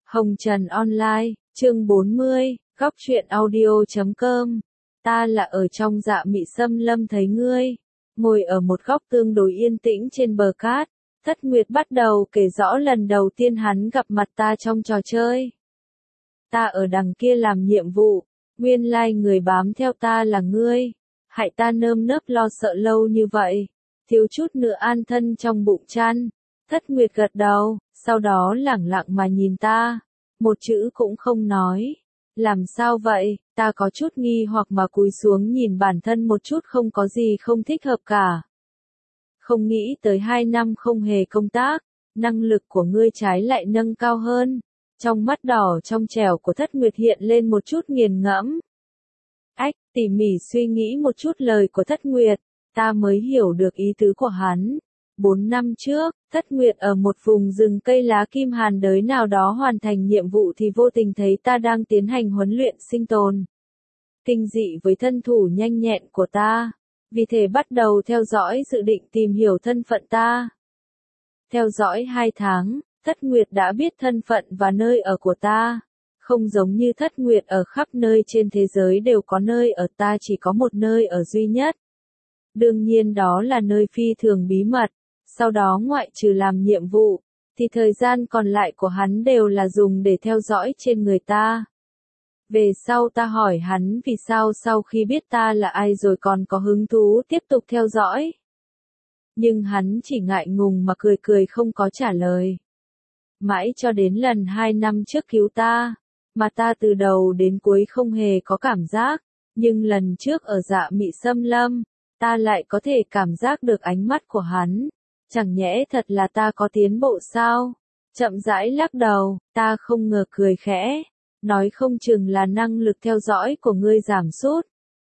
Hồng Trần Online, chương 40, góc truyện audio.com. Ta là ở trong Dạ Mị Xâm Lâm thấy ngươi, ngồi ở một góc tương đối yên tĩnh trên bờ cát. Thất Nguyệt bắt đầu kể rõ lần đầu tiên hắn gặp mặt ta trong trò chơi. Ta ở đằng kia làm nhiệm vụ, nguyên lai người bám theo ta là ngươi, hại ta nơm nớp lo sợ lâu như vậy, thiếu chút nữa an thân trong bụng chăn. Thất Nguyệt gật đầu, sau đó lẳng lặng mà nhìn ta, một chữ cũng không nói. Làm sao vậy? Ta có chút nghi hoặc mà cúi xuống nhìn bản thân một chút, không có gì không thích hợp cả. Không nghĩ tới 2 năm không hề công tác, năng lực của ngươi trái lại nâng cao hơn. Trong mắt đỏ trong trẻo của Thất Nguyệt hiện lên một chút nghiền ngẫm. Tỉ mỉ suy nghĩ một chút lời của Thất Nguyệt, ta mới hiểu được ý tứ của hắn. 4 năm trước, Thất Nguyệt ở một vùng rừng cây lá kim hàn đới nào đó hoàn thành nhiệm vụ thì vô tình thấy ta đang tiến hành huấn luyện sinh tồn. Kinh dị với thân thủ nhanh nhẹn của ta, vì thế bắt đầu theo dõi, dự định tìm hiểu thân phận ta. Theo dõi 2 tháng, Thất Nguyệt đã biết thân phận và nơi ở của ta. Không giống như Thất Nguyệt ở khắp nơi trên thế giới đều có nơi ở, ta chỉ có một nơi ở duy nhất. Đương nhiên đó là nơi phi thường bí mật. Sau đó ngoại trừ làm nhiệm vụ, thì thời gian còn lại của hắn đều là dùng để theo dõi trên người ta. Về sau ta hỏi hắn vì sao sau khi biết ta là ai rồi còn có hứng thú tiếp tục theo dõi. Nhưng hắn chỉ ngại ngùng mà cười cười không có trả lời. Mãi cho đến lần 2 năm trước cứu ta, mà ta từ đầu đến cuối không hề có cảm giác, nhưng lần trước ở Dạ Mị Xâm Lâm, ta lại có thể cảm giác được ánh mắt của hắn. Chẳng nhẽ thật là ta có tiến bộ sao? Chậm rãi lắc đầu, ta không ngờ cười khẽ, nói không chừng là năng lực theo dõi của ngươi giảm sút.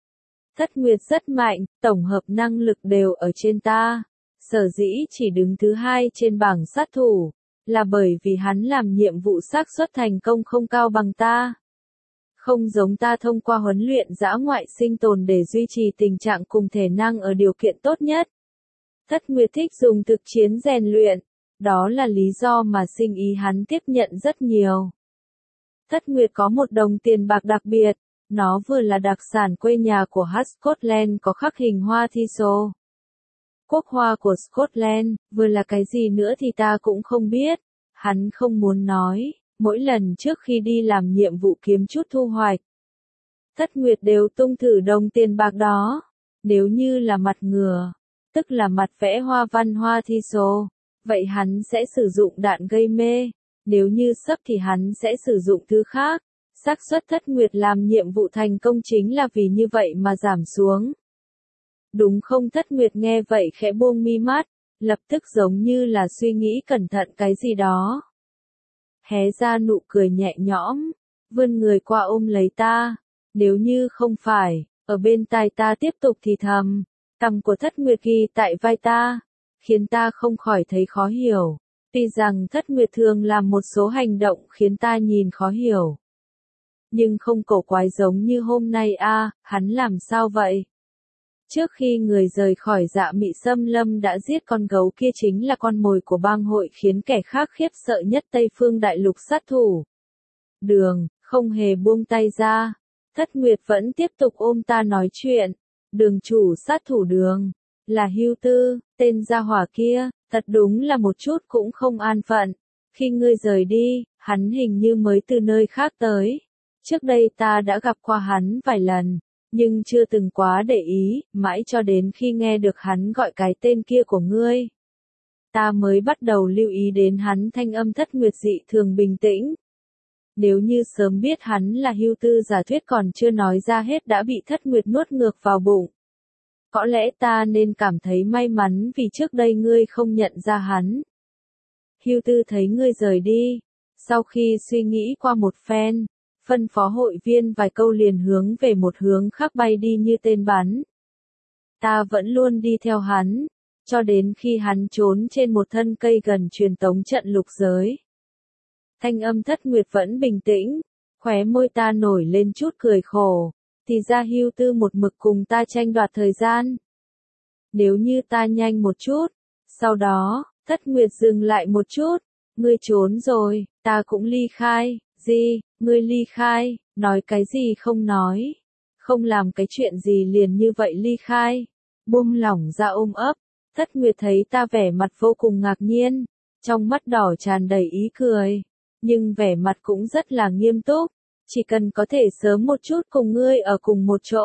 Thất Nguyệt rất mạnh, tổng hợp năng lực đều ở trên ta. Sở dĩ chỉ đứng thứ 2 trên bảng sát thủ, là bởi vì hắn làm nhiệm vụ xác suất thành công không cao bằng ta. Không giống ta thông qua huấn luyện dã ngoại sinh tồn để duy trì tình trạng cùng thể năng ở điều kiện tốt nhất. Thất Nguyệt thích dùng thực chiến rèn luyện, đó là lý do mà sinh ý hắn tiếp nhận rất nhiều. Thất Nguyệt có một đồng tiền bạc đặc biệt, nó vừa là đặc sản quê nhà của Scotland có khắc hình hoa thistle. Quốc hoa của Scotland, vừa là cái gì nữa thì ta cũng không biết. Hắn không muốn nói, mỗi lần trước khi đi làm nhiệm vụ kiếm chút thu hoạch. Thất Nguyệt đều tung thử đồng tiền bạc đó, nếu như là mặt ngựa, tức là mặt vẽ hoa văn hoa thistle, vậy hắn sẽ sử dụng đạn gây mê, nếu như sấp thì hắn sẽ sử dụng thứ khác. Xác suất Thất Nguyệt làm nhiệm vụ thành công chính là vì như vậy mà giảm xuống. Đúng không? Thất Nguyệt nghe vậy khẽ buông mi mắt, lập tức giống như là suy nghĩ cẩn thận cái gì đó. Hé ra nụ cười nhẹ nhõm, vươn người qua ôm lấy ta, nếu như không phải, ở bên tai ta tiếp tục thì thầm. Cằm của Thất Nguyệt ghi tại vai ta, khiến ta không khỏi thấy khó hiểu. Tuy rằng Thất Nguyệt thường làm một số hành động khiến ta nhìn khó hiểu, nhưng không cổ quái giống như hôm nay a. Hắn làm sao vậy? Trước khi người rời khỏi Dạ Mị Xâm Lâm đã giết con gấu kia, chính là con mồi của bang hội khiến kẻ khác khiếp sợ nhất Tây Phương Đại Lục sát thủ. Đường, không hề buông tay ra. Thất Nguyệt vẫn tiếp tục ôm ta nói chuyện. Đường chủ sát thủ Đường, là Hưu Tư, tên gia hỏa kia, thật đúng là một chút cũng không an phận. Khi ngươi rời đi, hắn hình như mới từ nơi khác tới. Trước đây ta đã gặp qua hắn vài lần, nhưng chưa từng quá để ý, mãi cho đến khi nghe được hắn gọi cái tên kia của ngươi. Ta mới bắt đầu lưu ý đến hắn. Thanh âm Thất Nguyệt dị thường bình tĩnh. Nếu như sớm biết hắn là Hưu Tư, giả thuyết còn chưa nói ra hết đã bị Thất Nguyệt nuốt ngược vào bụng. Có lẽ ta nên cảm thấy may mắn vì trước đây ngươi không nhận ra hắn. Hưu Tư thấy ngươi rời đi, sau khi suy nghĩ qua một phen, phân phó hội viên vài câu liền hướng về một hướng khác bay đi như tên bắn. Ta vẫn luôn đi theo hắn, cho đến khi hắn trốn trên một thân cây gần truyền tống trận lục giới. Thanh âm Thất Nguyệt vẫn bình tĩnh, khóe môi ta nổi lên chút cười khổ, thì ra Hưu Tư một mực cùng ta tranh đoạt thời gian. Nếu như ta nhanh một chút, sau đó, Thất Nguyệt dừng lại một chút, ngươi trốn rồi, Ta cũng ly khai. Gì, ngươi ly khai, nói cái gì không nói. Không làm cái chuyện gì liền như vậy ly khai. Buông lỏng ra ôm ấp. Thất Nguyệt thấy ta vẻ mặt vô cùng ngạc nhiên. Trong mắt đỏ tràn đầy ý cười. Nhưng vẻ mặt cũng rất là nghiêm túc. Chỉ cần có thể sớm một chút cùng ngươi ở cùng một chỗ.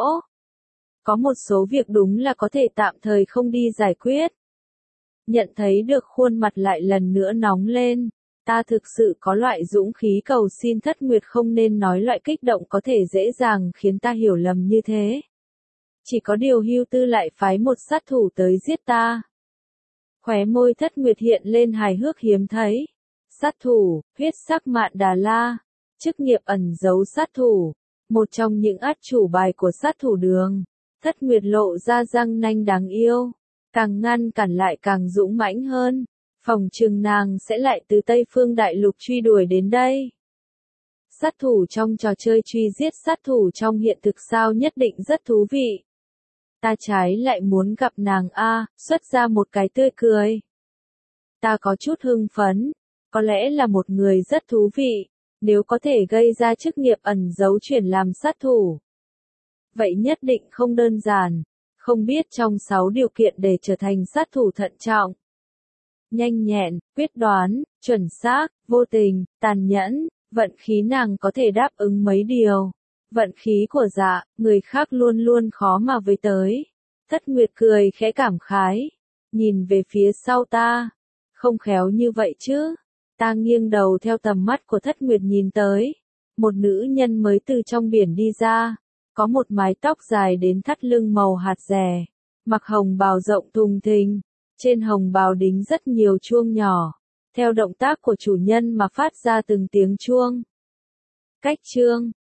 Có một số việc đúng là có thể tạm thời không đi giải quyết. Nhận thấy được khuôn mặt lại lần nữa nóng lên. Ta thực sự có loại dũng khí cầu xin Thất Nguyệt không nên nói loại kích động có thể dễ dàng khiến ta hiểu lầm như thế. Chỉ có điều Hưu Tư lại phái một sát thủ tới giết ta. Khóe môi Thất Nguyệt hiện lên hài hước hiếm thấy. Sát thủ, huyết sắc Mạn Đà La. Chức nghiệp ẩn giấu sát thủ. Một trong những át chủ bài của sát thủ đường. Thất Nguyệt lộ ra răng nanh đáng yêu. Càng ngăn cản lại càng dũng mãnh hơn. Phòng trừng nàng sẽ lại từ Tây Phương Đại Lục truy đuổi đến đây. Sát thủ trong trò chơi truy giết sát thủ trong hiện thực sao nhất định rất thú vị. Ta trái lại muốn gặp nàng xuất ra một cái tươi cười. Ta có chút hưng phấn, có lẽ là một người rất thú vị, nếu có thể gây ra chức nghiệp ẩn giấu chuyển làm sát thủ. Vậy nhất định không đơn giản, không biết trong 6 điều kiện để trở thành sát thủ thận trọng. Nhanh nhẹn, quyết đoán, chuẩn xác, vô tình, tàn nhẫn, vận khí nàng có thể đáp ứng mấy điều. Vận khí của dạ, người khác luôn luôn khó mà với tới. Thất Nguyệt cười khẽ cảm khái, nhìn về phía sau ta. Không khéo như vậy chứ. Ta nghiêng đầu theo tầm mắt của Thất Nguyệt nhìn tới. Một nữ nhân mới từ trong biển đi ra. Có một mái tóc dài đến thắt lưng màu hạt rẻ. Mặc hồng bào rộng thùng thình. Trên hồng bào đính rất nhiều chuông nhỏ. Theo động tác của chủ nhân mà phát ra từng tiếng chuông. Cách chương